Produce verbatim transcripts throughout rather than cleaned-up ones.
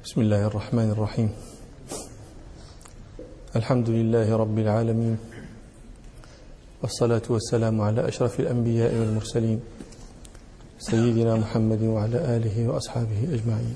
بسم الله الرحمن الرحيم. الحمد لله رب العالمين، والصلاة والسلام على أشرف الأنبياء والمرسلين سيدنا محمد وعلى آله وأصحابه أجمعين.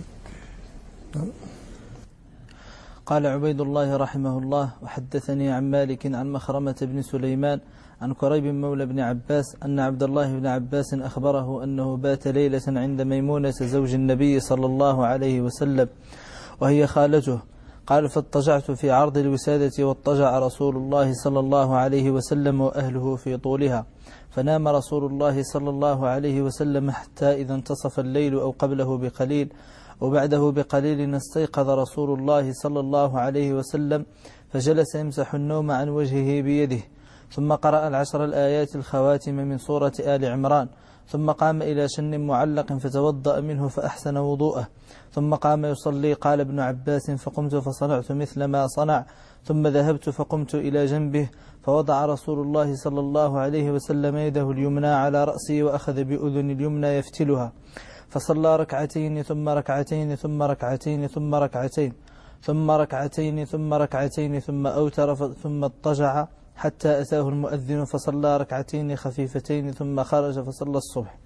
قال عبيد الله رحمه الله: وحدثني عن مالك عن مخرمة بن سليمان عن كريب مولى بن عباس أن عبد الله بن عباس أخبره أنه بات ليلة عند ميمونة زوج النبي صلى الله عليه وسلم وهي خالته. قال: فاضطجعت في عرض الوسادة، واضطجع رسول الله صلى الله عليه وسلم وأهله في طولها، فنام رسول الله صلى الله عليه وسلم حتى إذا انتصف الليل أو قبله بقليل أو بعده بقليل استيقظ رسول الله صلى الله عليه وسلم فجلس يمسح النوم عن وجهه بيده، ثم قرأ العشر الآيات الخواتم من سورة آل عمران، ثم قام إلى شن معلق فتوضأ منه فأحسن وضوءه، ثم قام يصلي. قال ابن عباس: فقمت فصنعت مثل ما صنع، ثم ذهبت فقمت إلى جنبه فوضع رسول الله صلى الله عليه وسلم يده اليمنى على رأسي وأخذ بأذن اليمنى يفتلها، فصلى ركعتين ثم ركعتين ثم ركعتين ثم ركعتين ثم ركعتين ثم ركعتين ثم أوتر ثم اضطجع حتى أتاه المؤذن فصلى ركعتين خفيفتين ثم خرج فصلى الصبح.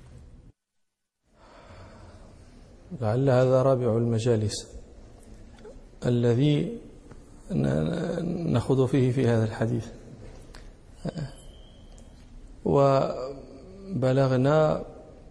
لعل هذا رابع المجالس الذي نخوض فيه في هذا الحديث، وبلغنا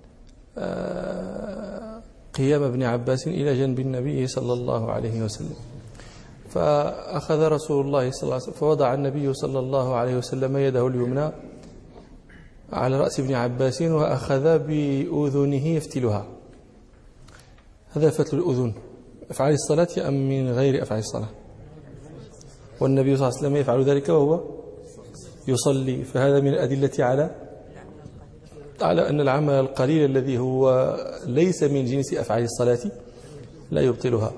قيام ابن عباس إلى جنب النبي صلى الله عليه وسلم، فأخذ رسول الله صلى الله عليه وسلم فوضع النبي صلى الله عليه وسلم يده اليمنى على رأس ابن عباس وأخذ بأذنه يفتلها. هذا فتل الأذن أفعال الصلاة أم من غير أفعال الصلاة؟ والنبي صلى الله عليه وسلم يفعل ذلك وهو يصلي، فهذا من الأدلة على على أن العمل القليل الذي هو ليس من جنس أفعال الصلاة لا يبطلها.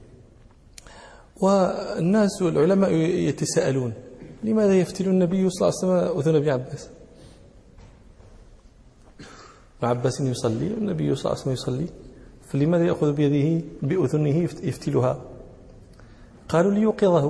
والناس والعلماء يتساءلون: لماذا يفتل النبي صلى الله عليه وسلم أذن ابن عباس؟ ابن عباس يصلي والنبي صلى الله عليه وسلم يصلي، فلماذا يأخذ بيده بأذنه يفتلها؟ قالوا: ليوقظه،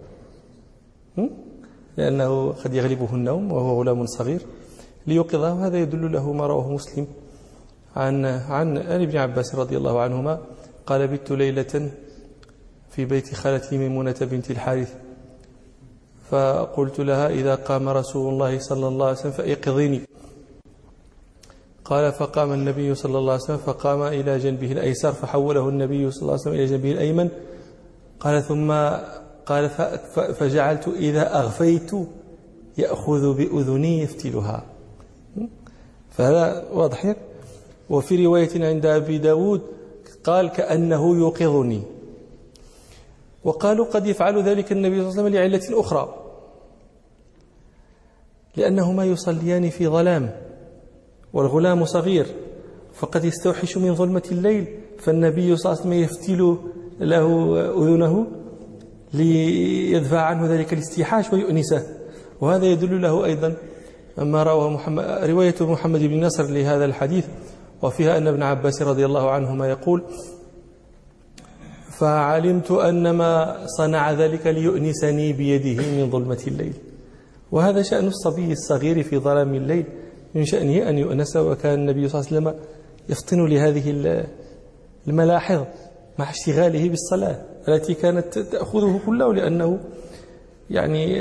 لأنه قد يغلبه النوم وهو غلام صغير، ليوقظه. هذا يدل له ما رواه مسلم عن عن ابن عباس رضي الله عنهما قال: بت ليلة في بيت خالتي ميمونة بنت الحارث، فقلت لها: إذا قام رسول الله صلى الله عليه وسلم فأيقظيني. قال: فقام النبي صلى الله عليه وسلم فقام إلى جنبه الأيسر فحوله النبي صلى الله عليه وسلم إلى جنبه الأيمن. قال: ثم قال فجعلت إذا أغفيت يأخذ بأذني يفتلها. فهذا واضح. وفي رواية عند أبي داود قال: كأنه يوقظني. وقالوا قد يفعل ذلك النبي صلى الله عليه وسلم لعلة أخرى، لأنهما يصليان في ظلام والغلام صغير، فقد يستوحش من ظلمة الليل، فالنبي صلى الله عليه وسلم يفتل له أذنه ليدفع عنه ذلك الاستيحاش ويؤنسه. وهذا يدل له أيضا ما رواه محمد رواية محمد بن نصر لهذا الحديث، وفيها أن ابن عباس رضي الله عنهما يقول: فعلمت أنما صنع ذلك ليؤنسني بيده من ظلمة الليل. وهذا شأن الصبي الصغير في ظلام الليل، من شأنه أن يؤنس. وكان النبي صلى الله عليه وسلم يفطن لهذه الملاحظ مع اشتغاله بالصلاة التي كانت تأخذه كله، لأنه يعني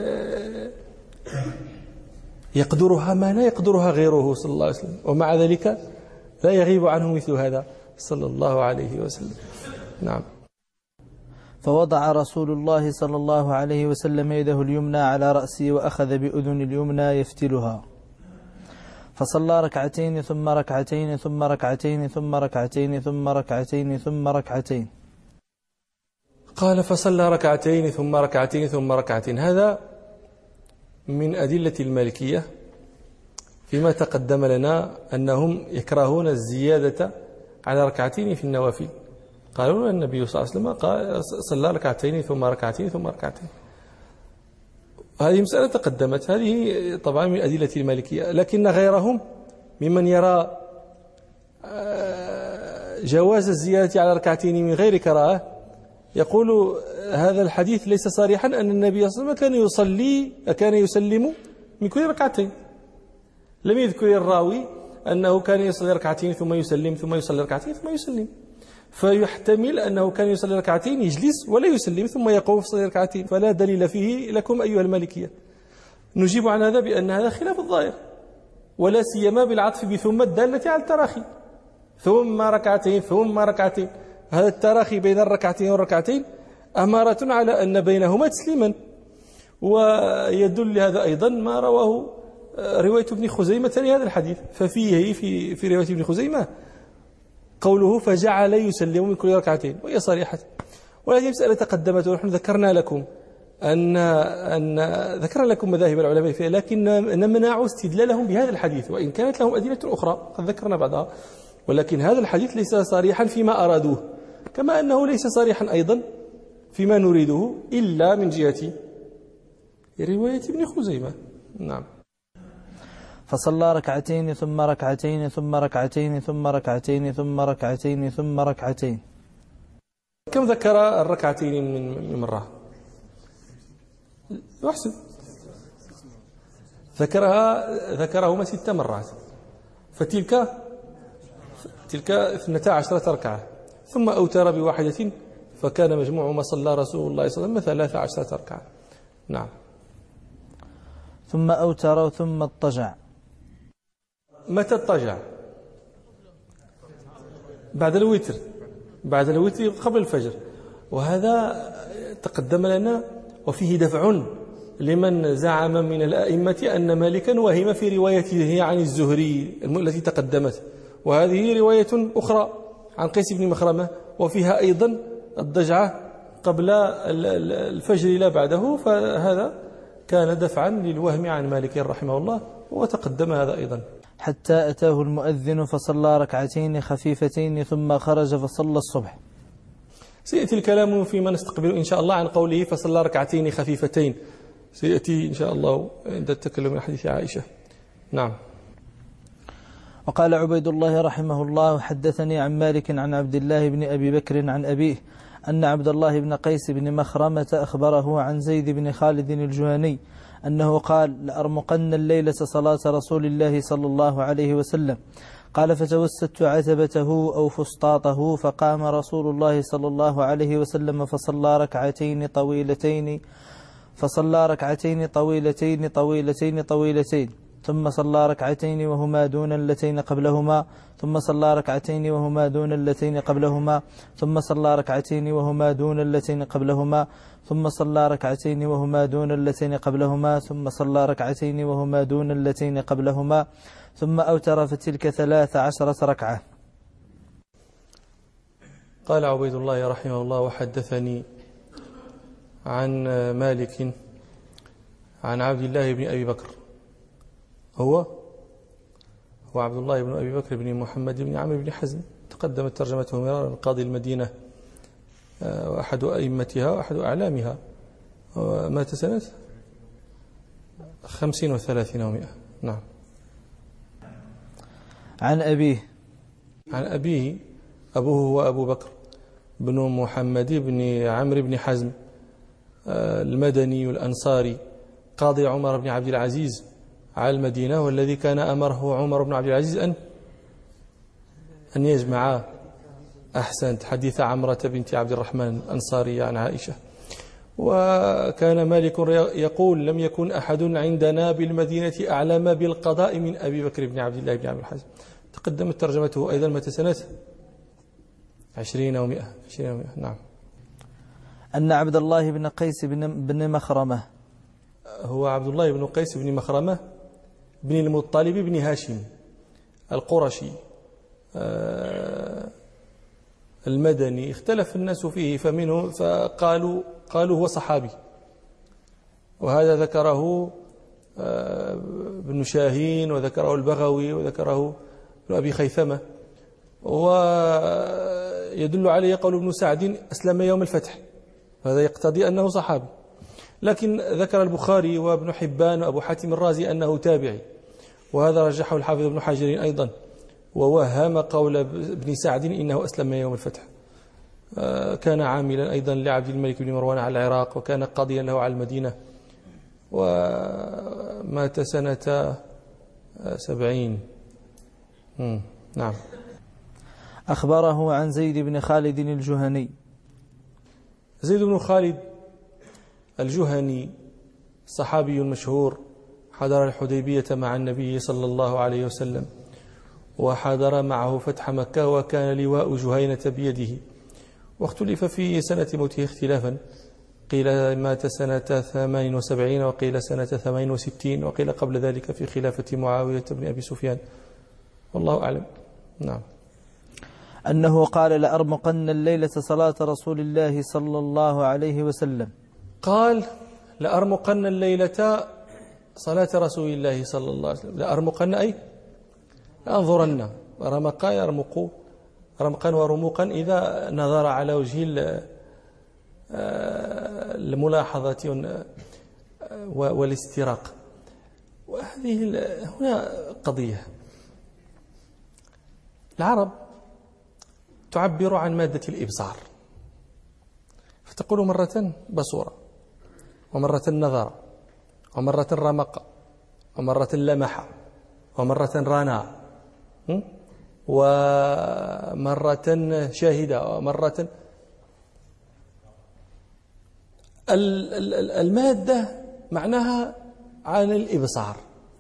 يقدرها ما لا يقدرها غيره صلى الله عليه وسلم، ومع ذلك لا يغيب عنه مثل هذا صلى الله عليه وسلم. نعم. فوضع رسول الله صلى الله عليه وسلم يده اليمنى على رأسي وأخذ بأذن اليمنى يفتلها، فصلى ركعتين ثم ركعتين ثم ركعتين ثم ركعتين ثم ركعتين ثم ركعتين. قال: فصلى ركعتين ثم ركعتين ثم ركعتين. هذا من أدلة المالكية فيما تقدم لنا أنهم يكرهون الزيادة على ركعتين في النوافل. قالوا النبي صلى الله عليه وسلم قال صلى ركعتين ثم ركعتين ثم ركعتين. هذه مسألة تقدمت، هذه طبعا من أدلة المالكية، لكن غيرهم ممن يرى جواز الزيادة على ركعتين من غير كراهة، يقول هذا الحديث ليس صريحا أن النبي صلى الله عليه وسلم كان يصلي كان يسلم من كل ركعتين. لم يذكر الراوي أنه كان يصلي ركعتين ثم يسلم ثم يصلي ركعتين ثم يسلم، فيحتمل أنه كان يصلي ركعتين يجلس ولا يسلم ثم يقوم في صلي ركعتين، فلا دليل فيه لكم أيها المالكية. نجيب عن هذا بأن هذا خلاف الظاهر، ولا سيما بالعطف بثم الدالة على التراخي، ثم ركعتين ثم ركعتين. هذا التراخي بين الركعتين والركعتين أمارة على أن بينهما تسليما. ويدل هذا أيضا ما رواه رواية ابن خزيمة لهذا الحديث، ففيه في في رواية ابن خزيمة قوله فجعل يسلم من كل ركعتين، وهي صريحة. ولكن مسألة تقدمت ونحن ذكرنا لكم أن أن ذكرنا لكم مذاهب العلماء فيها، لكن نمنع استدلالهم بهذا الحديث وإن كانت لهم أدلة أخرى قد ذكرنا بعضها، ولكن هذا الحديث ليس صريحا فيما أرادوه، كما أنه ليس صريحا أيضا فيما نريده إلا من جهة رواية ابن خزيمة. نعم. فصلى ركعتين ثم ركعتين ثم ركعتين ثم ركعتين ثم ركعتين ثم ركعتين. كم ذكر الركعتين من مرة؟ أحسن، ذكرها ذكرهما ست مرات، فتلك تلك اثنتا عشرة ركعة، ثم أوتر بواحدة، فكان مجموع ما صلى رسول الله صلى الله عليه وسلم ثلاث عشرة ركعة. نعم. ثم أوتر ثم اضطجع. متى اضطجع؟ بعد الوتر، بعد الوتر قبل الفجر، وهذا تقدم لنا. وفيه دفع لمن زعم من الأئمة أن مالكا وهم في روايته عن الزهري التي تقدمت، وهذه رواية أخرى عن قيس بن مخرمة وفيها أيضا الضجعة قبل الفجر لا بعده، فهذا كان دفعا للوهم عن مالك رحمه الله، وتقدم هذا أيضا. حتى أتاه المؤذن فصلى ركعتين خفيفتين ثم خرج فصلى الصبح. سيأتي الكلام فيما نستقبل إن شاء الله عن قوله فصلى ركعتين خفيفتين، سيأتي إن شاء الله عند التكلم عن حديث عائشة. نعم. وقال عبيد الله رحمه الله حدثني عن مالك عن عبد الله بن أبي بكر عن أبيه أن عبد الله بن قيس بن مخرمة أخبره عن زيد بن خالد الجهني أنه قال لأرمقن الليلة صلاة رسول الله صلى الله عليه وسلم. قال فتوسدت عتبته أو فسطاطه فقام رسول الله صلى الله عليه وسلم فصلى ركعتين طويلتين فصلى ركعتين طويلتين طويلتين طويلتين ثم صلى ركعتين وهما دون اللتين قبلهما ثم صلى ركعتين وهما دون اللتين قبلهما ثم صلى ركعتين وهما دون اللتين قبلهما ثم صلى ركعتين وهما دون اللتين قبلهما ثم صلى ركعتين وهما دون اللتين قبلهما ثم أوتر فتلك ثلاث عشرة ركعة. قال عبيد الله رحمه الله وحدثني عن مالك عن عبد الله بن أبي بكر، هو هو عبد الله بن أبي بكر بن محمد بن عمرو بن حزم، تقدمت ترجمته مرارا، قاضي المدينة وأحد أئمتها وأحد أعلامها، مات سنة خمسين وثلاثين ومئة. نعم. عن أبيه عن أبيه أبوه هو أبو بكر بن محمد بن عمرو بن حزم المدني الأنصاري، قاضي عمر بن عبد العزيز على المدينة، والذي كان أمره عمر بن عبد العزيز أن أن يجمع أحسنت حديث عمرة بنت عبد الرحمن الأنصارية عن عائشة. وكان مالك يقول لم يكن أحد عندنا بالمدينة أعلم بالقضاء من أبي بكر بن عبد الله بن عمرو الحزم. تقدمت ترجمته أيضا متى سنة عشرين ومئة عشرين ومئة. نعم. أن عبد الله بن قيس بن, بن مخرمة، هو عبد الله بن قيس بن مخرمة بن المطلب بن هاشم القرشي المدني، اختلف الناس فيه فمنه فقالوا قالوا هو صحابي، وهذا ذكره ابن شاهين وذكره البغوي وذكره ابن أبي خيثمة، ويدل عليه قول ابن سعد أسلم يوم الفتح، هذا يقتضي أنه صحابي. لكن ذكر البخاري وابن حبان وأبو حاتم الرازي أنه تابعي، وهذا رجحه الحافظ ابن حجر أيضا، ووهم قول ابن سعد إنه أسلم يوم الفتح. كان عاملا أيضا لعبد الملك بن مروان على العراق، وكان قاضيا له على المدينة، ومات سنة سبعين. نعم. أخبره عن زيد بن خالد الجهني. زيد بن خالد الجهني صحابي مشهور، حضر الحديبية مع النبي صلى الله عليه وسلم، وحضر معه فتح مكة، وكان لواء جهينة بيده، واختلف في سنة موته اختلافا، قيل مات سنة ثمان وسبعين، وقيل سنة ثمان وستين، وقيل قبل ذلك في خلافة معاوية بن أبي سفيان، والله أعلم. نعم. أنه قال لأرمقن الليلة صلاة رسول الله صلى الله عليه وسلم. قال لأرمقن الليلة صلاة رسول الله صلى الله عليه وسلم. لأرمقن أي أنظرن، رمق يرمق رمقا ورموقا إذا نظر على وجه الملاحظة والاستراق. وهذه هنا قضية. العرب تعبر عن مادة الإبصار، فتقول مرة بصورة، ومرة نظر، ومرة رمق، ومرة لمح، ومرة رانا، ومرة شاهدة، ومرة. المادة معناها عن الإبصار،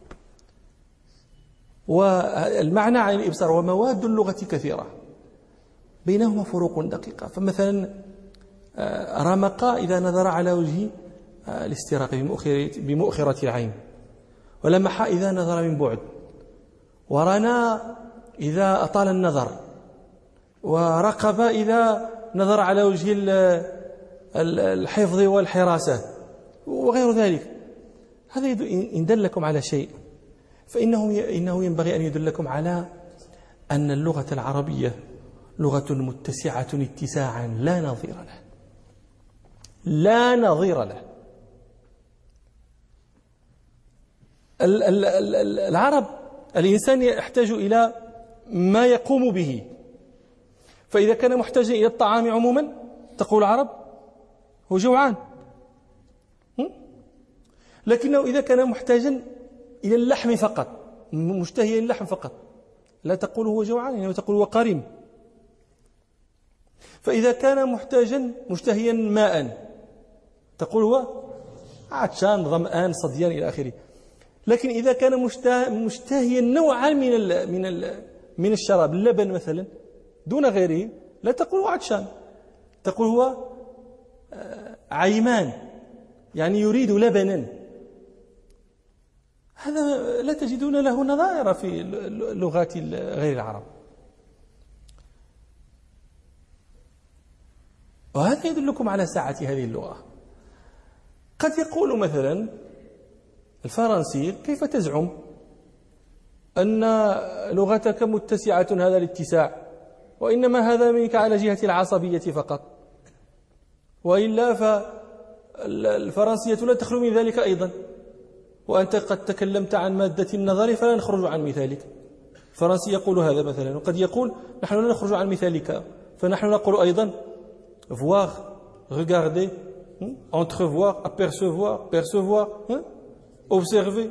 والمعنى عن الإبصار، ومواد اللغة كثيرة بينهما فروق دقيقة. فمثلا رمق إذا نظر على وجه الاستراق بمؤخرة العين، ولمح إذا نظر من بعد، ورنا إذا أطال النظر، ورقب إذا نظر على وجه الحفظ والحراسة وغير ذلك. هذا إن دلكم على شيء فإنه إنه ينبغي أن يدلكم على أن اللغة العربية لغة متسعة اتساعا لا نظير له، لا نظير له. العرب، الإنسان يحتاج إلى ما يقوم به، فإذا كان محتاجا إلى الطعام عموما تقول العرب هو جوعان، لكنه إذا كان محتاجا إلى اللحم فقط، مشتهيا اللحم فقط، لا تقول هو جوعان، إنما تقول هو قريم. فإذا كان محتاجا مشتهيا ماء تقول هو عطشان ظمآن صديان إلى آخره. لكن إذا كان مشتهيا نوعا من ال من ال من الشراب، اللبن مثلا دون غيره، لا تقول هو عطشان، تقول هو عيمان، يعني يريد لبنا. هذا لا تجدون له نظائر في لغات غير العرب. وهذا يدلكم على سعة هذه اللغة. قد يقول مثلا الفرنسي: كيف تزعم أن لغتك متسعة هذا الاتساع، وإنما هذا منك على جهة العصبية فقط، وإلا فالفرنسية لا تخلو من ذلك أيضا، وأنت قد تكلمت عن مادة النظر فلا نخرج عن مثالك. الفرنسي يقول هذا مثلا، وقد يقول نحن لا نخرج عن مثالك، فنحن نقول أيضا voir, regarder, entrevoir, apercevoir, percevoir, observer.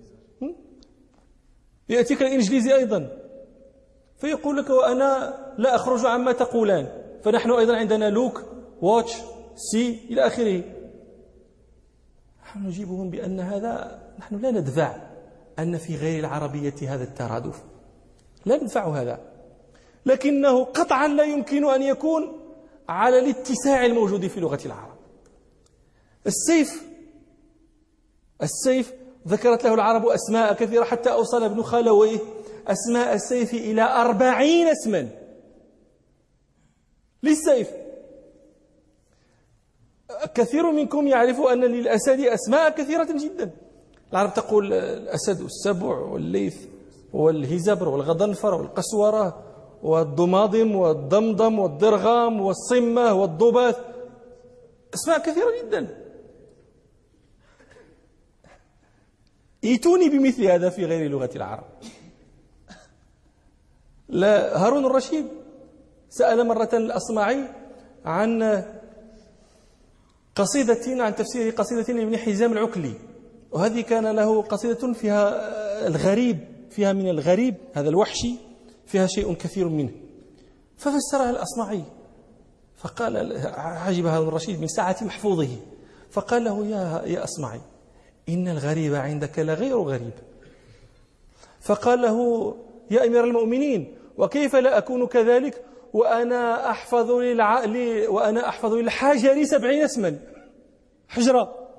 يأتيك الإنجليزي أيضا فيقول لك وأنا لا أخرج عما تقولان، فنحن أيضا عندنا look, watch, see إلى آخره. نحن نجيبهم بأن هذا، نحن لا ندفع أن في غير العربية هذا الترادف، لا ندفع هذا، لكنه قطعا لا يمكن أن يكون على الاتساع الموجود في لغة العرب. السيف السيف ذكرت له العرب أسماء كثيرة، حتى أوصل ابن خلويه أسماء السيف إلى أربعين اسما للسيف. كثير منكم يعرف أن للأسد أسماء كثيرة جدا. العرب تقول الأسد والسبع والليث والهزبر والغضنفر والقسورة والضماضم والضمضم والضرغام والصمة والضباث، أسماء كثيرة جدا. ائتوني بمثل هذا في غير لغة العرب. لا هارون الرشيد سأل مرة الأصمعي عن قصيدة عن تفسير قصيدة لابن حزام العكلي، وهذه كان له قصيدة فيها الغريب، فيها من الغريب هذا الوحشي فيها شيء كثير منه، ففسرها الأصمعي فقال عجب هارون الرشيد من سعة محفوظه، فقال له يا يا أصمعي إن الغريب عندك لغير غريب. فقال له يا أمير المؤمنين وكيف لا أكون كذلك وأنا أحفظ للع... لي... وأنا أحفظ للحجر سبعين اسما، حجرة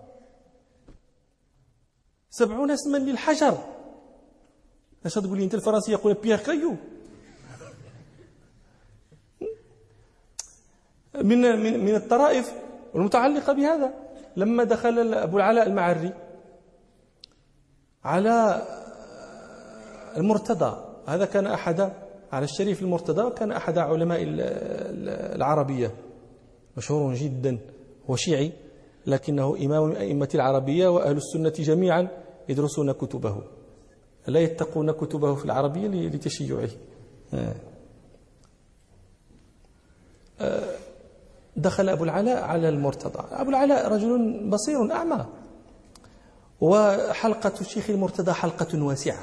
سبعون اسما للحجر. اش تقول لي أنت الفرنسي يقول بيير كايو؟ من من من الطرائف المتعلقة بهذا لما دخل أبو العلاء المعري على المرتضى، هذا كان أحد على الشريف المرتضى، كان أحد علماء العربية مشهور جدا، هو شيعي لكنه إمام من أئمة العربية، وأهل السنة جميعا يدرسون كتبه لا يتقون كتبه في العربية لتشيعه. دخل أبو العلاء على المرتضى. أبو العلاء رجل بصير أعمى، وحلقة الشيخ المرتضى حلقة واسعة،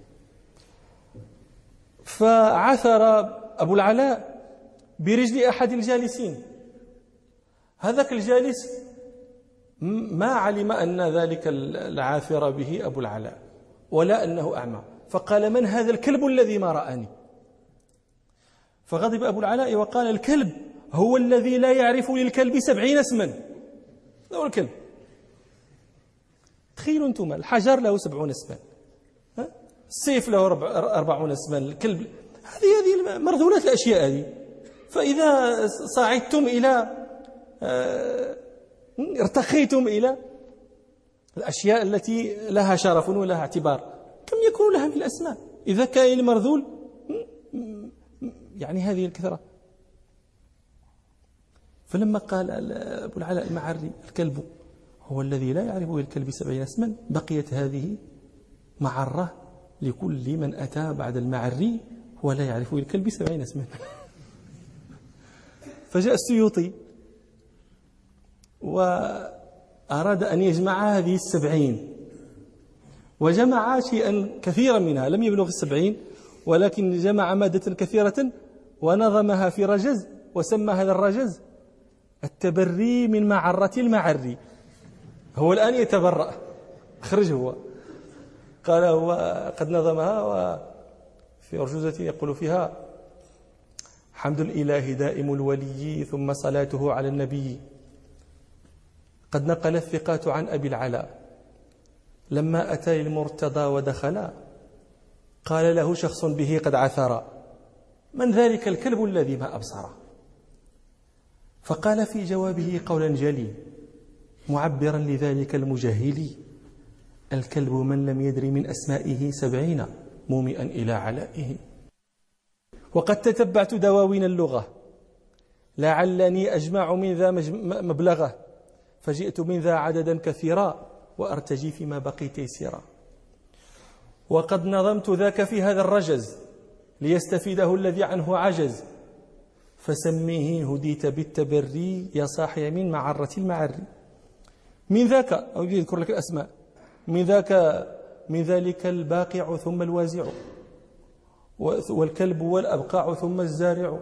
فعثر أبو العلاء برجل أحد الجالسين. هذاك الجالس ما علم أن ذلك العاثر به أبو العلاء ولا أنه أعمى، فقال من هذا الكلب الذي ما رآني؟ فغضب أبو العلاء وقال الكلب هو الذي لا يعرف للكلب سبعين اسما. هو الكلب. تخيلوا أنتم الحجر له سبعون اسما، السيف له أربعون اسما، الكلب. هذه هذه مرذولات الأشياء هذه. فإذا صعدتم إلى ارتقيتم إلى الأشياء التي لها شرف ولها اعتبار كم يكون لها من الأسماء؟ إذا كان المرذول يعني هذه الكثرة. فلما قال أبو العلاء المعري الكلب هو الذي لا يعرفه الكلب سبعين اسما، بقيت هذه معرة لكل من أتى بعد المعري ولا يعرفه الكلب سبعين اسما. فجاء السيوطي وأراد أن يجمع هذه السبعين، وجمع شيئا كثيرا منها لم يبلغ السبعين، ولكن جمع مادة كثيرة ونظمها في رجز، وسمى هذا الرجز التبري من معرة المعري. هو الآن يتبرأ، خرج هو قال هو قد نظمها، وفي أرجوزة يقول فيها حمد الإله دائم الولي ثم صلاته على النبي. قد نقل الثقات عن أبي العلاء لما أتى المرتضى ودخل قال له شخص به قد عثر من ذلك الكلب الذي ما أبصره؟ فقال في جوابه قولا جلي معبرا لذلك المجهل الكلب من لم يدري من أسمائه سبعين مومئا إلى علائه. وقد تتبعت دواوين اللغة لعلني أجمع من ذا مبلغه، فجئت من ذا عددا كثيرا وأرتجي فيما بقي تيسيرا. وقد نظمت ذاك في هذا الرجز ليستفيده الذي عنه عجز، فسميه هديت بالتبري يا صاحي من معرة المعري. من ذاك أو يذكر لك الأسماء، من ذاك من ذلك الباقع ثم الوازع، والكلب والأبقاع ثم الزارع،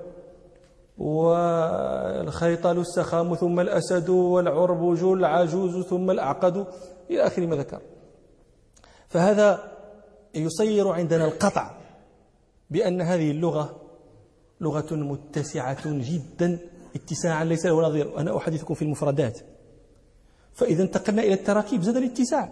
والخيطل السخام ثم الأسد، والعربج العجوز ثم الأعقد، إلى آخر ما ذكر. فهذا يصير عندنا القطع بأن هذه اللغة لغة متسعة جدا اتساعا ليس له نظير. أنا أحدثكم في المفردات، فإذا انتقلنا إلى التراكيب زاد الاتساع،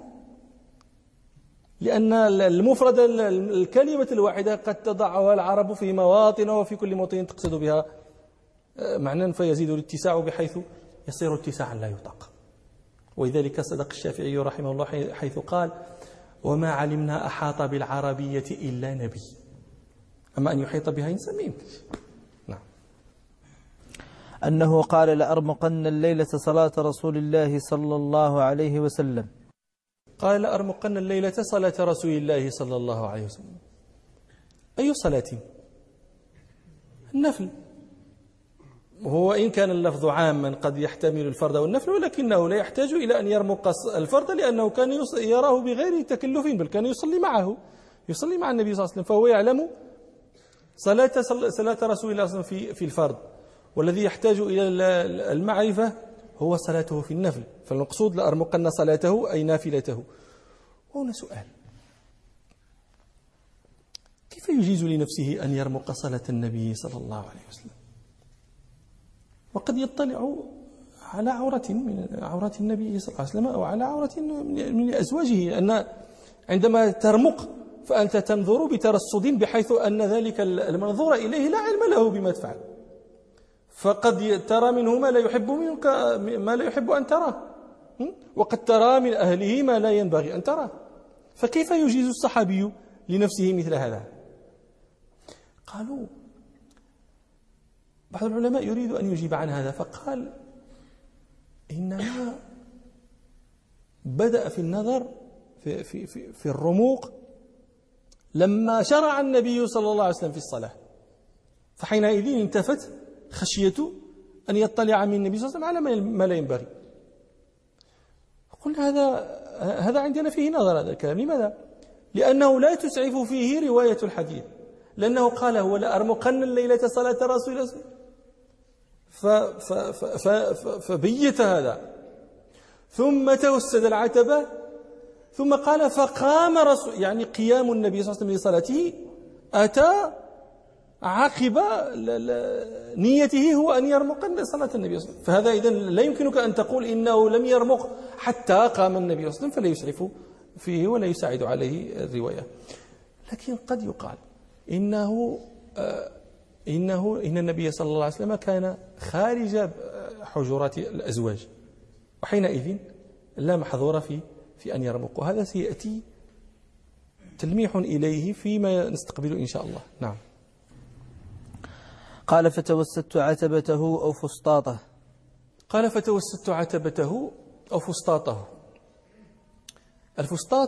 لأن المفرد الكلمة الواحدة قد تضعها العرب في مواطن وفي كل موطن تقصد بها معنى، فيزيد الاتساع بحيث يصير اتساعا لا يطاق. ولذلك صدق الشافعي رحمه الله حيث قال وما علمنا أحاط بالعربية إلا نبي، أما أن يحيط بها إنسان ما يمكنش. نعم. أنه قال لأرمقن الليلة صلاة رسول الله صلى الله عليه وسلم. قال لأرمقن الليلة صلاة رسول الله صلى الله عليه وسلم. أي صلاة؟ النفل. وهو إن كان اللفظ عاما قد يحتمل الفرض والنفل، ولكنه لا يحتاج إلى أن يرمق الفرض، لأنه كان يراه بغير تكلف، بل كان يصلي معه، يصلي مع النبي صلى الله عليه وسلم، فهو يعلم صلاة صلاة رسول الله صلى الله عليه وسلم في في الفرض، والذي يحتاج إلى المعرفة هو صلاته في النفل. فالمقصود لأرمقن صلاته أي نافلته. وهنا سؤال: كيف يجيز لنفسه أن يرمق صلاة النبي صلى الله عليه وسلم وقد يطلع على عورة من عورات النبي صلى الله عليه وسلم أو على عورة من أزواجه؟ أن عندما ترمق فأنت تنظر بترصد بحيث أن ذلك المنظور إليه لا علم له بما تفعل، فقد ترى منه ما لا يحب منك، ما لا يحب أن تراه، وقد ترى من أهله ما لا ينبغي أن تراه. فكيف يجيز الصحابي لنفسه مثل هذا؟ قالوا بعض العلماء يريد أن يجيب عن هذا، فقال: إنما بدأ في النظر في, في, في, في الرموق لما شرع النبي صلى الله عليه وسلم في الصلاة، فحينئذ انتفت خشية أن يطلع من النبي صلى الله عليه وسلم على ما لا ينبغي. قلنا هذا هذا عندنا فيه نظر هذا الكلام. لماذا؟ لأنه لا تسعف فيه رواية الحديث، لأنه قال: هو لأرمقن الليلة صلاة رسول الله، فبيت هذا، ثم توسد العتبة، ثم قال: فقام رسول، يعني قيام النبي صلى الله عليه وسلم لصلاته أتى عقب نيته هو أن يرمق صلاة النبي صلى الله عليه وسلم. فهذا إذن لا يمكنك أن تقول إنه لم يرمق حتى قام النبي صلى الله عليه وسلم، فلا يسعف فيه ولا يساعد عليه الرواية. لكن قد يقال إنه إنه إن النبي صلى الله عليه وسلم كان خارج حجرات الأزواج، وحينئذ لا محظور في في أن يرمق. وهذا سيأتي تلميح إليه فيما نستقبله إن شاء الله. نعم. قال: فتوسدت عتبته أو فسطاطه. قال: فتوسدت عتبته أو فسطاطه. الفسطاط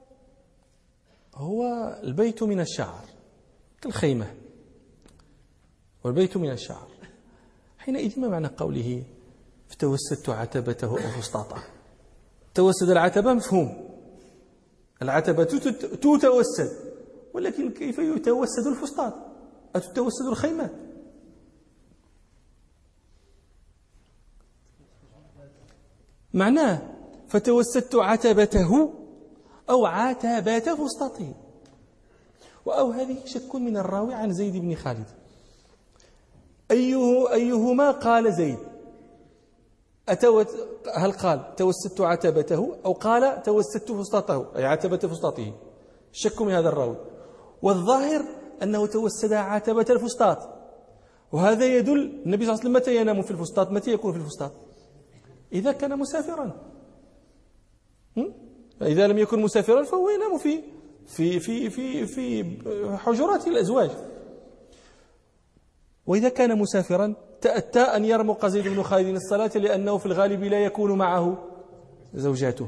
هو البيت من الشعر كالخيمة، والبيت من الشعر. حينئذ ما معنى قوله فتوسدت عتبته أو فسطاطه؟ توسد العتبة مفهوم، العتبة تتوسد، ولكن كيف يتوسد الفسطاط؟ أتتوسد الخيمة؟ معناه فتوسدت عتبته أو عتبات فسطاطه. وأو هذه شك من الراوي عن زيد بن خالد، أيه أيهما قال زيد؟ أتوت هل قال توسدت عتبته أو قال توسدت فسطاطه أي عتبة فسطاطه؟ شك من هذا الراوي. والظاهر أنه توسد عتبة الفسطاط، وهذا يدل النبي صلى الله عليه وسلم متى ينام في الفسطاط؟ متى يكون في الفسطاط؟ إذا كان مسافرا. إذا لم يكن مسافرا فهو ينام في في في في في حجرات الأزواج. وإذا كان مسافرا تأتى أن يرمق زيد بن خالد الصلاة، لأنه في الغالب لا يكون معه زوجاته.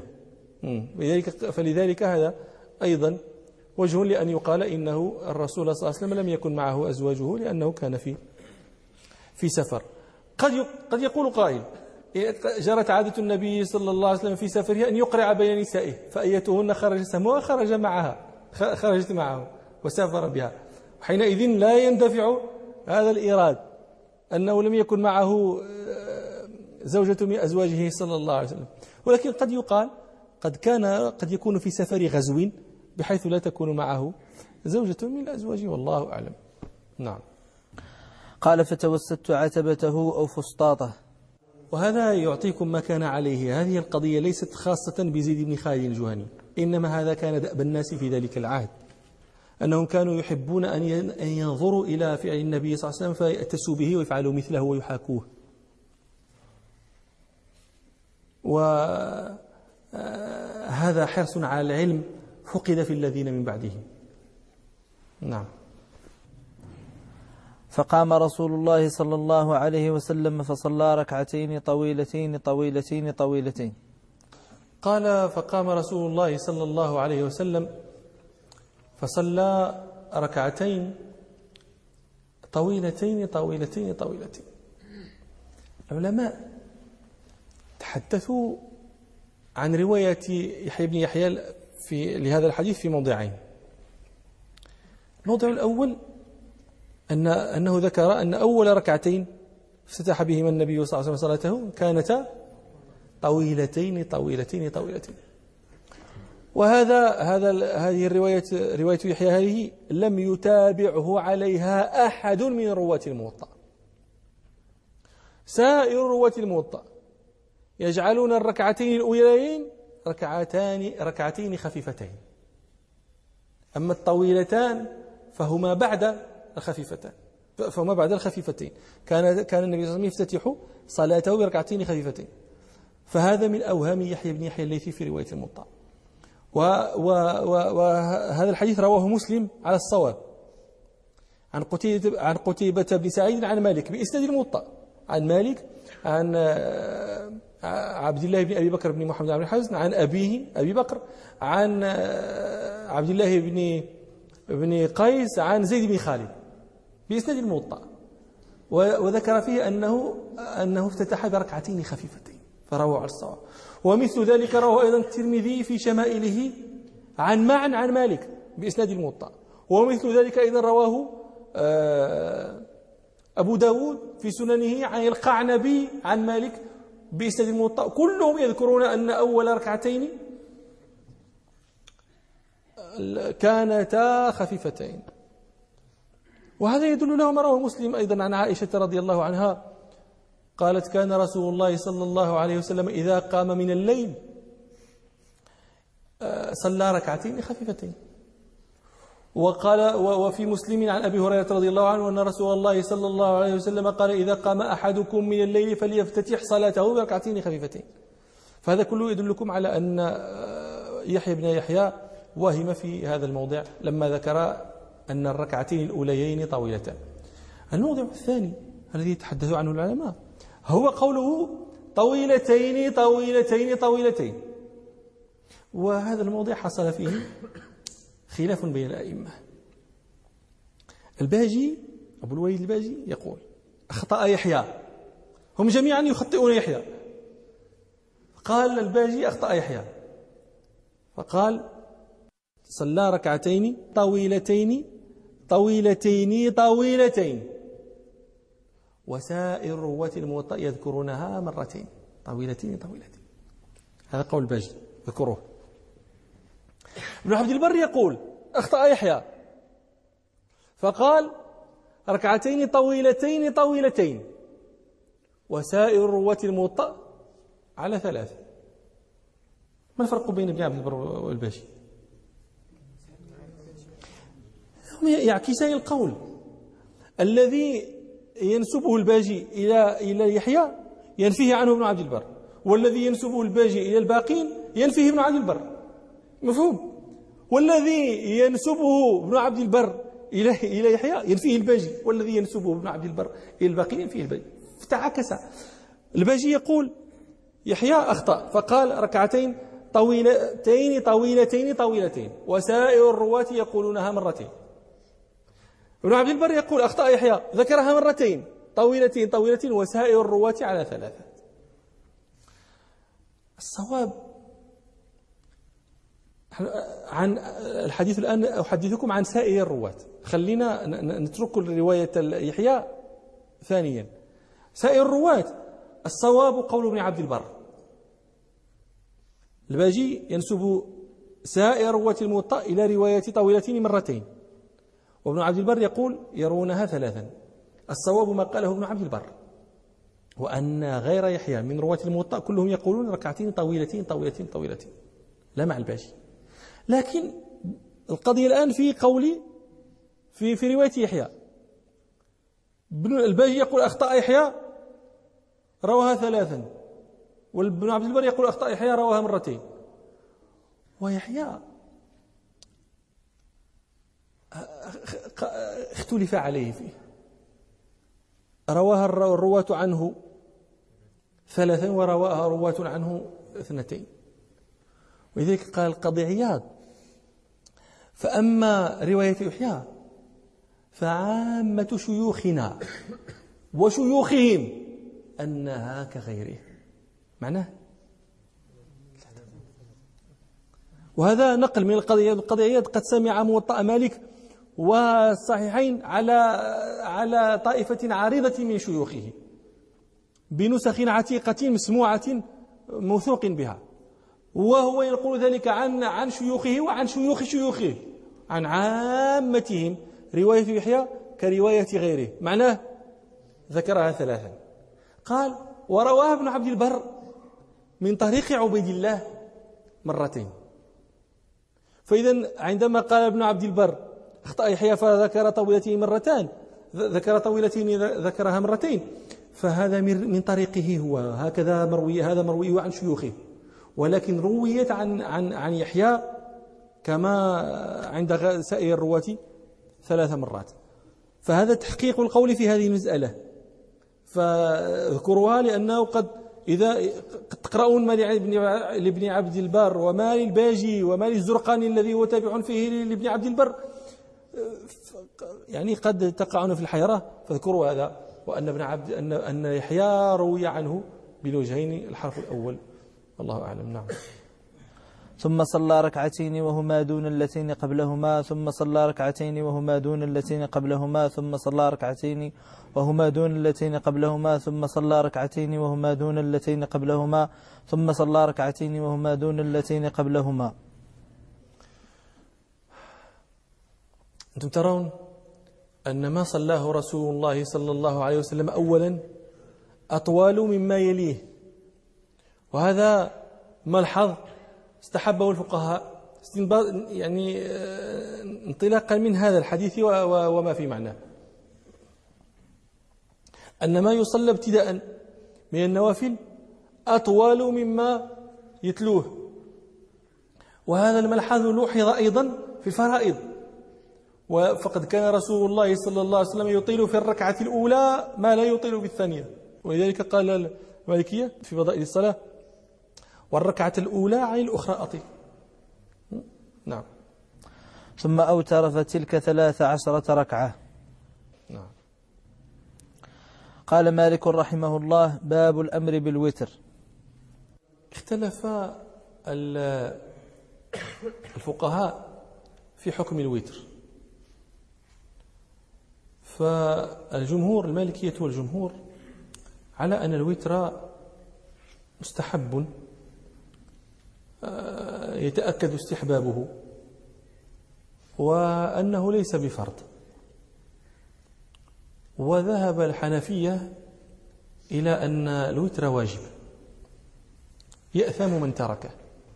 فلذلك هذا أيضا وجه لأن يقال إنه الرسول صلى الله عليه وسلم لم يكن معه أزواجه، لأنه كان في في سفر. قد قد يقول قائل: جرت عادة النبي صلى الله عليه وسلم في سفره أن يقرع بين نسائه، فأيتهن خرج سهمها خرج معها خرجت معه وسافر بها، حينئذ لا يندفع هذا الإيراد أنه لم يكن معه زوجة من أزواجه صلى الله عليه وسلم. ولكن قد يقال قد كان قد يكون في سفر غزو بحيث لا تكون معه زوجة من أزواجه، والله أعلم. نعم. قال: فتوسدت عتبته أو فسطاطه. وهذا يعطيكم ما كان عليه. هذه القضية ليست خاصة بزيد بن خالد الجهني، إنما هذا كان دأب الناس في ذلك العهد، أنهم كانوا يحبون أن ينظروا إلى فعل النبي صلى الله عليه وسلم فيأتسوا به ويفعلوا مثله ويحاكوه. وهذا حرص على العلم فقد في الذين من بعدهم. نعم. فقام رسول الله صلى الله عليه وسلم فصلى ركعتين طويلتين طويلتين طويلتين. قال: فقام رسول الله صلى الله عليه وسلم فصلى ركعتين طويلتين طويلتين طويلتين. العلماء تحدثوا عن رواية يحيى بن يحيى في لهذا الحديث في موضعين. الموضع الأول أن أنه ذكر أن أول ركعتين افتتح بهما النبي صلى الله عليه وسلم صلاته كانتا طويلتين طويلتين طويلتين. وهذا هذا هذه الرواية رواية يحيى هذه لم يتابعه عليها أحد من رواة الموطأ. سائر رواة الموطأ يجعلون الركعتين الأوليين ركعتان ركعتين خفيفتين، أما الطويلتان فهما بعد الخفيفتان فهما بعد الخفيفتين. كان كان النبي صلى الله عليه وسلم يفتتح صلاته بركعتين خفيفتين. فهذا من أوهام يحيى بن يحيى الليثي في رواية الموطأ. وهذا الحديث رواه مسلم على الصواب عن قتيبة عن قتيبة بن سعيد عن مالك بإسناد الموطأ، عن مالك عن عبد الله بن أبي بكر بن محمد بن الحزن عن أبيه أبي بكر عن عبد الله بن بن قيس عن زيد بن خالد بإسناد الموطأ، وذكر فيه أنه أنه افتتح بركعتين خفيفتين فرواه على الصواب. ومثل ذلك رواه أيضا الترمذي في شمائله عن معن عن مالك بإسناد الموطأ، ومثل ذلك أيضا رواه أبو داود في سننه عن القعنبي عن مالك بإسناد الموطأ. كلهم يذكرون أن أول ركعتين كانتا خفيفتين. وهذا يدل له ما رواه مسلم أيضا عن عائشة رضي الله عنها قالت كان رسول الله صلى الله عليه وسلم إذا قام من الليل صلى ركعتين خفيفتين. وقال وفي مسلم عن أبي هريرة رضي الله عنه أن رسول الله صلى الله عليه وسلم قال إذا قام أحدكم من الليل فليفتتح صلاته بركعتين خفيفتين. فهذا كله يدلكم على أن يحيى بن يحيى وهم في هذا الموضع لما ذكر أن الركعتين الأوليين طويلتان. الموضع الثاني الذي يتحدث عنه العلماء هو قوله طويلتين طويلتين طويلتين. وهذا الموضع حصل فيه خلاف بين الأئمة. الباجي أبو الوليد الباجي يقول أخطأ يحيى، هم جميعا يخطئون يحيى. قال الباجي أخطأ يحيى فقال صلى ركعتين طويلتين طويلتين طويلتين، وسائر رواة الموطأ يذكرونها مرتين طويلتين طويلتين. هذا قول الباجي ذكروه. ابن عبد البر يقول أخطأ يحيى فقال ركعتين طويلتين طويلتين، وسائر رواة الموطأ على ثلاث. ما الفرق بين ابن عبد البر والباجي؟ يعكسان القول الذي ينسبه الباجي إلى إلى يحيى ينفيه عنه ابن عبد البر، والذي ينسبه الباجي إلى الباقين ينفيه ابن عبد البر. مفهوم؟ والذي ينسبه ابن عبد البر إلى إلى يحيى ينفيه الباجي، والذي ينسبه ابن عبد البر إلى الباقين ينفيه الباجي. فتعكس. الباجي يقول يحيى أخطأ فقال ركعتين طويلتين طويلتين طويلتين، وسائر الرواة يقولونها مرتين. ابن عبد البر يقول أخطأ يحيى ذكرها مرتين طويلتين طويلتين، وسائر الرواة على ثلاثة. الصواب عن الحديث الآن أحدثكم عن سائر الرواة. خلينا نترك الرواية يحيى ثانيا. سائر الرواة الصواب قول ابن عبد البر. الباجي ينسب سائر رواة الموطأ إلى رواية طويلتين مرتين، وابن عبد البر يقول يرونها ثلاثا. الصواب ما قاله ابن عبد البر، وأن غير يحيى من رواة الموطأ كلهم يقولون ركعتين طويلتين طويلتين طويلتين، لا مع الباجي. لكن القضية الآن في قولي في في رواية يحيى. الباجي يقول أخطأ يحيى رواها ثلاثا، وابن عبد البر يقول أخطأ يحيى رواها مرتين. ويحيى اختلف عليه فيه، رواها الرواة عنه ثلاثا ورواها رواة عنه اثنتين. ولذلك قال القاضي عياض فأما رواية يحيى فعامة شيوخنا وشيوخهم أنها كغيره. معناه وهذا نقل من القضية القضيات قد سمع موطأ مالك والصحيحين على على طائفة عريضة من شيوخه بنسخ عتيقة مسموعة موثوق بها، وهو يقول ذلك عن عن شيوخه وعن شيوخ شيوخه عن عامتهم. رواية يحيى كرواية غيره، معناه ذكرها ثلاثا. قال ورواه ابن عبد البر من طريق عبيد الله مرتين. فإذا عندما قال ابن عبد البر اخطأ يحيى فذكر طويلته مرتان، ذكر طويلتين ذكرها مرتين، فهذا من طريقه هو، هكذا مروي، هذا مروي عن شيوخه، ولكن رويت عن عن عن يحيى كما عند سائر الرواة ثلاث مرات. فهذا تحقيق القول في هذه المسألة، فاذكروها لأنه قد إذا تقرؤون ما لابن عبد البر وما للباجي وما للزرقاني الذي هو تابع فيه لابن عبد البر، يعني قد تقعون في الحيرة. فاذكروا هذا، وأن ابن عبد أن أن يحيى روي عنه بالوجهين، الحرف الأول الله أعلم. نعم. ثم صلى ركعتين وهما دون اللتين قبلهما، ثم صلى ركعتين وهما دون اللتين قبلهما، ثم صلى ركعتين وهما دون اللتين قبلهما، ثم صلى ركعتين وهما دون اللتين قبلهما، ثم صلى ركعتين وهما دون اللتين قبلهما. أنتم ترون أن ما صلاه رسول الله صلى الله عليه وسلم أولا أطوال مما يليه، وهذا ملحظ استحبه الفقهاء استنباط، يعني انطلاقا من هذا الحديث وما في معناه، أن ما يصلى ابتداء من النوافل أطوال مما يتلوه. وهذا الملحظ لوحظ أيضا في الفرائض، فقد كان رسول الله صلى الله عليه وسلم يطيل في الركعة الأولى ما لا يطيل في الثانية، ولذلك قال المالكية في فضائل الصلاة والركعة الأولى عن الأخرى أطيل. نعم. ثم أوتر فتلك ثلاث عشرة ركعة. نعم. قال مالك رحمه الله: باب الأمر بالوتر. اختلف الفقهاء في حكم الوتر، فالجمهور المالكية والجمهور على أن الوتر مستحب يتأكد استحبابه، وأنه ليس بفرض. وذهب الحنفية إلى أن الوتر واجب يأثم من تركه.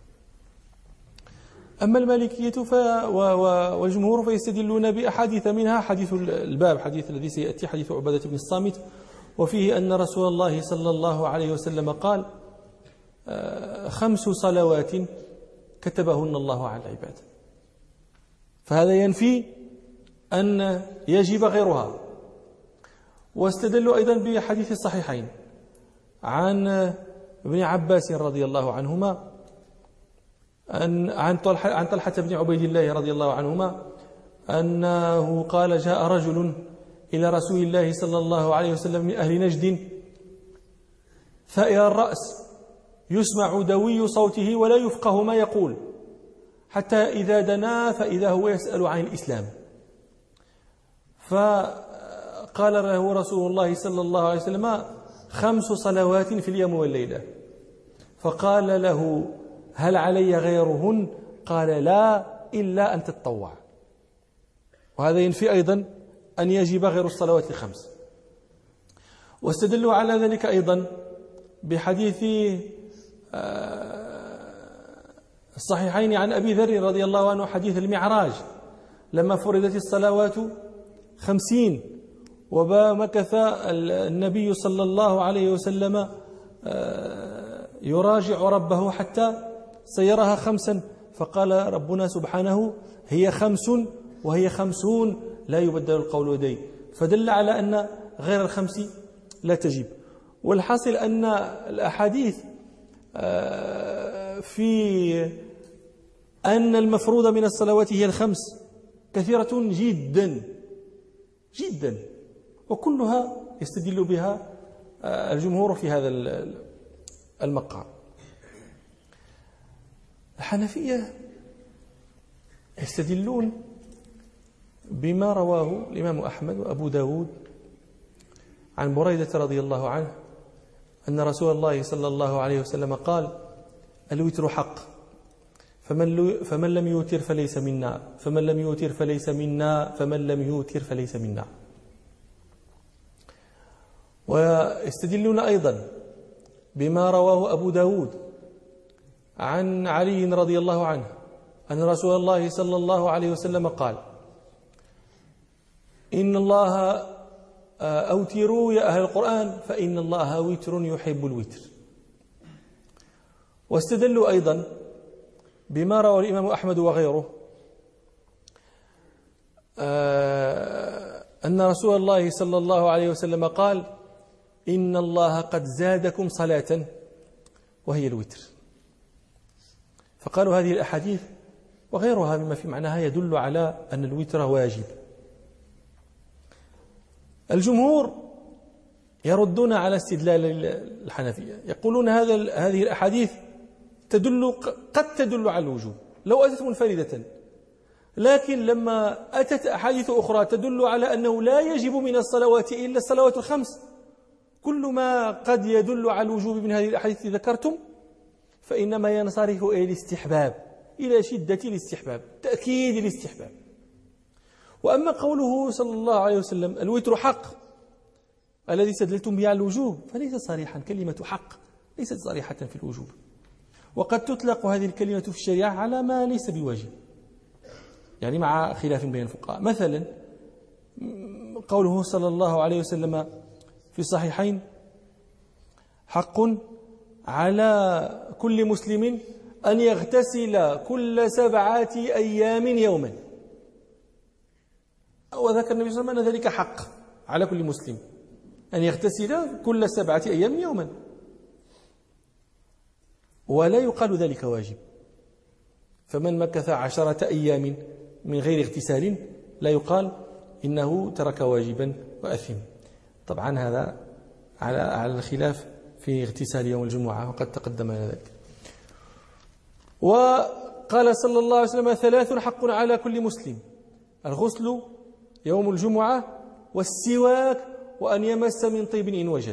أما المالكية والجمهور فيستدلون بأحاديث، منها حديث الباب، حديث الذي سيأتي، حديث عبادة بن الصامت، وفيه أن رسول الله صلى الله عليه وسلم قال: خمس صلوات كتبهن الله على العباد. فهذا ينفي أن يجب غيرها. واستدلوا أيضا بحديث الصحيحين عن ابن عباس رضي الله عنهما، أن عن طلحة عن طلحة بن عبيد الله رضي الله عنهما أنه قال: جاء رجل إلى رسول الله صلى الله عليه وسلم من أهل نجد ثائر الرأس، يسمع دوي صوته ولا يفقه ما يقول، حتى إذا دنا فإذا هو يسأل عن الإسلام. فقال له رسول الله صلى الله عليه وسلم: خمس صلوات في اليوم والليلة. فقال له: هل علي غيرهن؟ قال: لا، إلا أن تتطوع. وهذا ينفي أيضا أن يجب غير الصلوات الخمس. واستدلوا على ذلك أيضا بحديث الصحيحين عن أبي ذر رضي الله عنه، حديث المعراج، لما فرضت الصلوات خمسين ومكث النبي صلى الله عليه وسلم يراجع ربه حتى سيرها خمسا، فقال ربنا سبحانه: هي خمس وهي خمسون لا يبدل القول لدي. فدل على أن غير الخمس لا تجب. والحاصل أن الأحاديث في أن المفروض من الصلوات هي الخمس كثيرة جدا، جدا، وكلها يستدل بها الجمهور في هذا المقام. الحنفية يستدلون بما رواه الإمام أحمد وأبو داود عن بريدة رضي الله عنه أن رسول الله صلى الله عليه وسلم قال: الوتر حق، فمن, فمن لم يوتر فليس منا، فمن لم يوتر فليس منا، فمن لم يوتر فليس منا. ويستدلون أيضا بما رواه أبو داود عن علي رضي الله عنه أن رسول الله صلى الله عليه وسلم قال: إن الله أوتروا يا أهل القرآن فإن الله وتر يحب الوتر. واستدلوا أيضا بما روى الإمام أحمد وغيره أن رسول الله صلى الله عليه وسلم قال: إن الله قد زادكم صلاة وهي الوتر. فقالوا هذه الأحاديث وغيرها مما في معناها يدل على أن الوتر واجب. الجمهور يردون على استدلال الحنفية، يقولون هذا هذه الأحاديث تدل قد تدل على الوجوب لو أتت منفردة، لكن لما أتت أحاديث أخرى تدل على أنه لا يجب من الصلوات إلا الصلوات الخمس، كل ما قد يدل على الوجوب من هذه الأحاديث ذكرتم فإنما ينصرف إلى الاستحباب، إلى شدة الاستحباب، تأكيد الاستحباب. وأما قوله صلى الله عليه وسلم الوتر حق الذي استدلتم به على الوجوب فليس صريحا، كلمة حق ليست صريحة في الوجوب، وقد تطلق هذه الكلمة في الشريعة على ما ليس بواجب، يعني مع خلاف بين الفقهاء. مثلا قوله صلى الله عليه وسلم في الصحيحين: حق على كل مسلم أن يغتسل كل سبعة أيام يوما. وذكر النبي صلى الله عليه وسلم أن ذلك حق على كل مسلم أن يغتسل كل سبعة أيام يوما، ولا يقال ذلك واجب. فمن مكث عشرة أيام من غير اغتسال لا يقال إنه ترك واجبا وأثم. طبعا هذا على على الخلاف في اغتسال يوم الجمعة وقد تقدم ذلك. وقال صلى الله عليه وسلم: ثلاث حق على كل مسلم: الغسل يوم الجمعة، والسواك، وأن يمس من طيب إن وجد.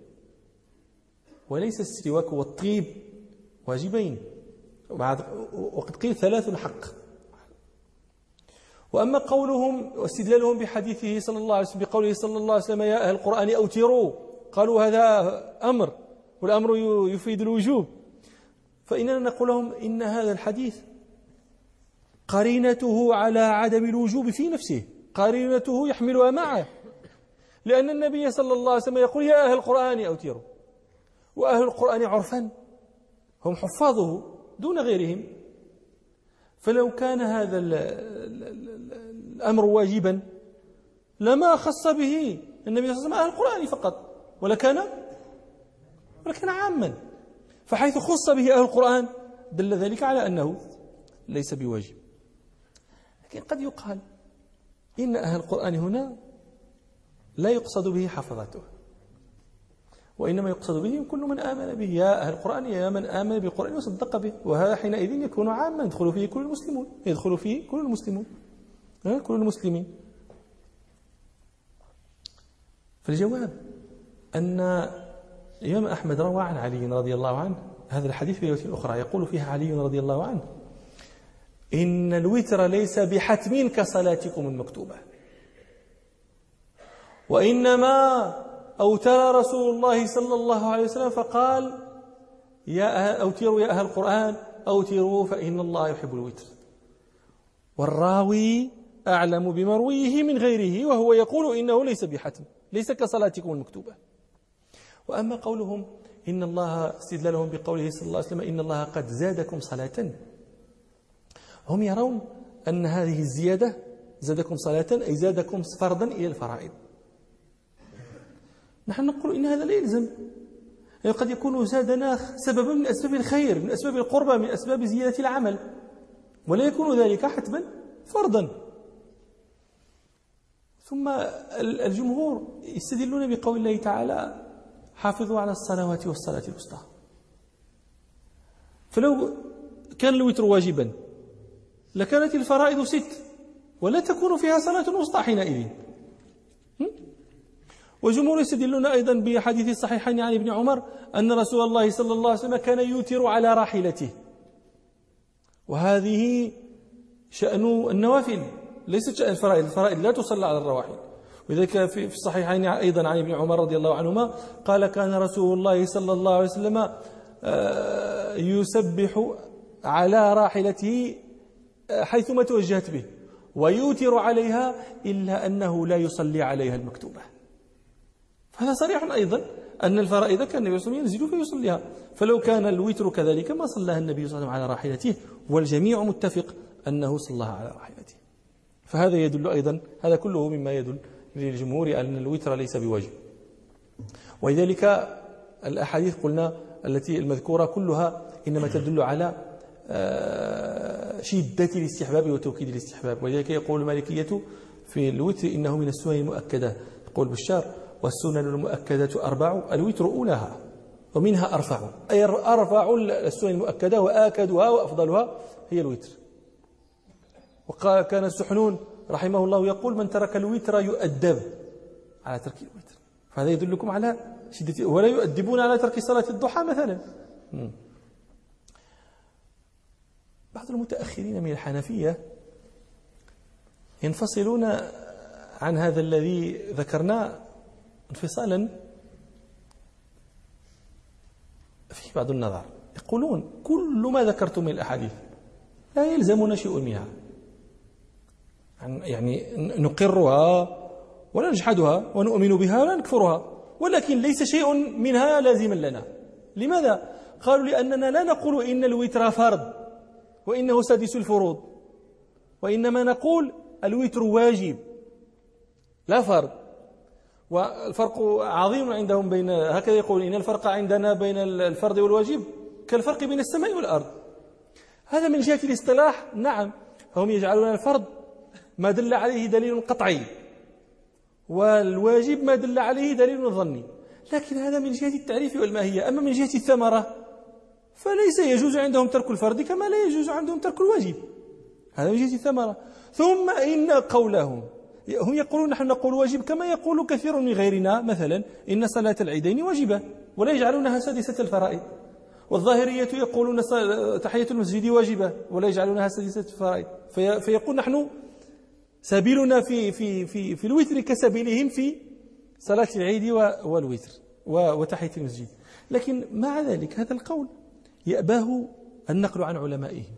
وليس السواك والطيب واجبين، وقد قيل ثلاث حق. وأما قولهم واستدلالهم بحديثه صلى الله عليه وسلم بقوله صلى الله عليه وسلم: يا أهل القرآن أوتروا، قالوا هذا أمر والأمر يفيد الوجوب، فإننا نقول لهم إن هذا الحديث قرينته على عدم الوجوب في نفسه، قرينته يحملها معه، لأن النبي صلى الله عليه وسلم يقول: يا أهل القرآن أوتروا، وأهل القرآن عرفا هم حفاظه دون غيرهم. فلو كان هذا الأمر واجبا لما خص به النبي صلى الله عليه وسلم أهل القرآن فقط، ولكان ولكان عاما. فحيث خص به أهل القرآن دل ذلك على أنه ليس بواجب. لكن قد يقال إن أهل القرآن هنا لا يقصد به حفظته، وإنما يقصد به كل من آمن به. يا أهل القرآن يا من آمن بالقرآن وصدق به، وهذا حينئذ يكون عاما يدخل فيه كل المسلمون، يدخل فيه كل المسلمون كل المسلمين. فالجواب أن الإمام أحمد روى عن علي رضي الله عنه هذا الحديث في رواية أخرى يقول فيها علي رضي الله عنه: إن الوتر ليس بحتم كصلاتكم المكتوبة، وإنما أوتر رسول الله صلى الله عليه وسلم فقال: يا أوتروا يا أهل القرآن أوتروا فإن الله يحب الوتر. والراوي أعلم بمرويه من غيره، وهو يقول إنه ليس بحتم، ليس كصلاتكم المكتوبة. وأما قولهم إن الله استدلالهم بقوله صلى الله عليه وسلم: إن الله قد زادكم صلاة، هم يرون أن هذه الزيادة زادكم صلاة أي زادكم فرضا إلى الفرائض. نحن نقول إن هذا لا يلزم، يعني قد يكون زادنا سببا من أسباب الخير، من أسباب القربة، من أسباب زيادة العمل، ولا يكون ذلك حتما فرضا. ثم الجمهور يستدلون بقول الله تعالى حافظوا على الصلوات والصلاة الوسطى. فلو كان الوتر واجبا لكانت الفرائض ست ولا تكون فيها صلاة وسطى حينئذ. وجمهور يستدلون أيضا بحديث الصحيحين عن ابن عمر أن رسول الله صلى الله عليه وسلم كان يوتر على راحلته، وهذه شأن النوافل ليست شأن الفرائض. الفرائض لا تصلى على الرواحل. وذلك في الصحيحين أيضا عن ابن عمر رضي الله عنهما قال كان رسول الله صلى الله عليه وسلم يسبح على راحلته حيثما توجهت به ويوتر عليها إلا أنه لا يصلي عليها المكتوبة. فهذا صريح أيضا أن الفرائض كان النبي صلى الله عليه وسلم ينزل فيصليها. فلو كان الوتر كذلك ما صلاها النبي صلى الله عليه وسلم على راحلته، والجميع متفق أنه صلاها على راحلته. فهذا يدل أيضا، هذا كله مما يدل للجمهور أن الوتر ليس بواجب. ولذلك الأحاديث قلنا التي المذكورة كلها إنما تدل على شدة الاستحباب وتوكيد الاستحباب. ولذلك يقول المالكية في الوتر إنه من السنن المؤكدة، يقول بشار والسنن المؤكدة أربع الوتر أولاها ومنها أرفع، أي أرفع السنن المؤكدة وآكدها وأفضلها هي الوتر. وقال كان السحنون رحمه الله يقول من ترك الوتر يؤدب على ترك الوتر. فهذا يدلكم على شدة، ولا يؤدبون على ترك صلاة الضحى مثلا. بعض المتأخرين من الحنفية ينفصلون عن هذا الذي ذكرناه انفصالا فيه بعض النظر. يقولون كل ما ذكرتم من الأحاديث لا يلزمنا شيء منها، يعني نقرها ولا نجحدها ونؤمن بها ولا نكفرها، ولكن ليس شيء منها لازما لنا. لماذا؟ قالوا لأننا لا نقول إن الوتر فرض وإنه سادس الفروض، وإنما نقول الوتر واجب لا فرض. والفرق عظيم عندهم بين، هكذا يقول إن الفرق عندنا بين الفرض والواجب كالفرق بين السماء والأرض. هذا من جهة الاصطلاح نعم، هم يجعلون الفرض ما دل عليه دليل قطعي والواجب ما دل عليه دليل ظني، لكن هذا من جهة التعريف والماهية. أما من جهة الثمرة فليس يجوز عندهم ترك الفرض كما لا يجوز عندهم ترك الواجب، هذا من جهة الثمرة. ثم إن قولهم، هم يقولون نحن نقول واجب كما يقول كثير من غيرنا، مثلا إن صلاة العيدين واجبة ولا يجعلونها سادسة الفرائض، والظاهرية يقولون تحية المسجد واجبة ولا يجعلونها سادسة الفرائض. في فيقول نحن سبيلنا في في في في الوتر كسبيلهم في صلاة العيد والوتر وتحية المسجد. لكن مع ذلك هذا القول يأباه النقل عن علمائهم.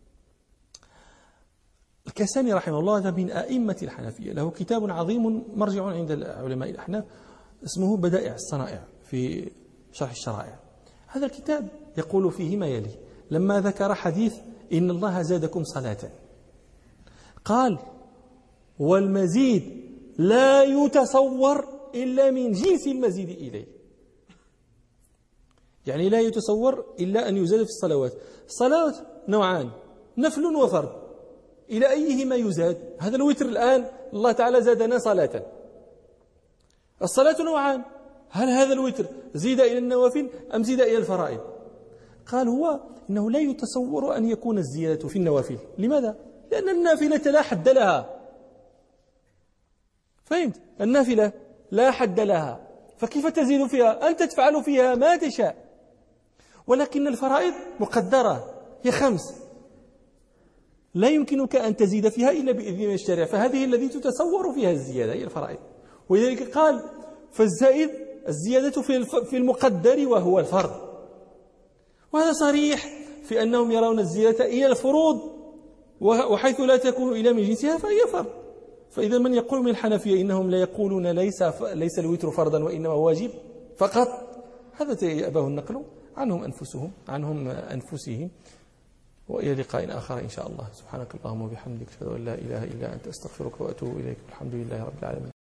الكساني رحمه الله هذا من أئمة الحنفية، له كتاب عظيم مرجع عند علماء الأحناف اسمه بدائع الصنائع في شرح الشرائع. هذا الكتاب يقول فيه ما يلي لما ذكر حديث إن الله زادكم صلاة قال والمزيد لا يتصور إلا من جنس المزيد إليه، يعني لا يتصور إلا أن يزاد في الصلوات. الصلاة نوعان، نفل وفرض، إلى أيهما يزاد؟ هذا الوتر الآن الله تعالى زادنا صلاة. الصلاة نوعان، هل هذا الوتر زيد إلى النوافل أم زيد إلى الفرائض؟ قال هو إنه لا يتصور أن يكون الزيادة في النوافل. لماذا؟ لأن النافلة لا حد لها، فهمت؟ النافلة لا حد لها، فكيف تزيد فيها؟ أنت تفعل فيها ما تشاء. ولكن الفرائض مقدرة، هي خمس، لا يمكنك أن تزيد فيها إلا بإذن الشارع، فهذه التي تتصور فيها الزيادة هي الفرائض. ولذلك قال فالزائد الزيادة في المقدر وهو الفرض. وهذا صريح في أنهم يرون الزيادة إلى الفروض، وحيث لا تكون إلى من جنسها فهي فرض. فإذا من يقول من الحنفية إنهم لا يقولون ليس ليس الوتر فرضا وإنما واجب فقط، هذا يأباه النقل عنهم أنفسهم عنهم أنفسهم. وإلى لقاء آخر إن شاء الله. سبحانك اللهم وبحمدك أشهد أن لا إله إلا أنت أستغفرك وأتوب إليك. الحمد لله رب العالمين.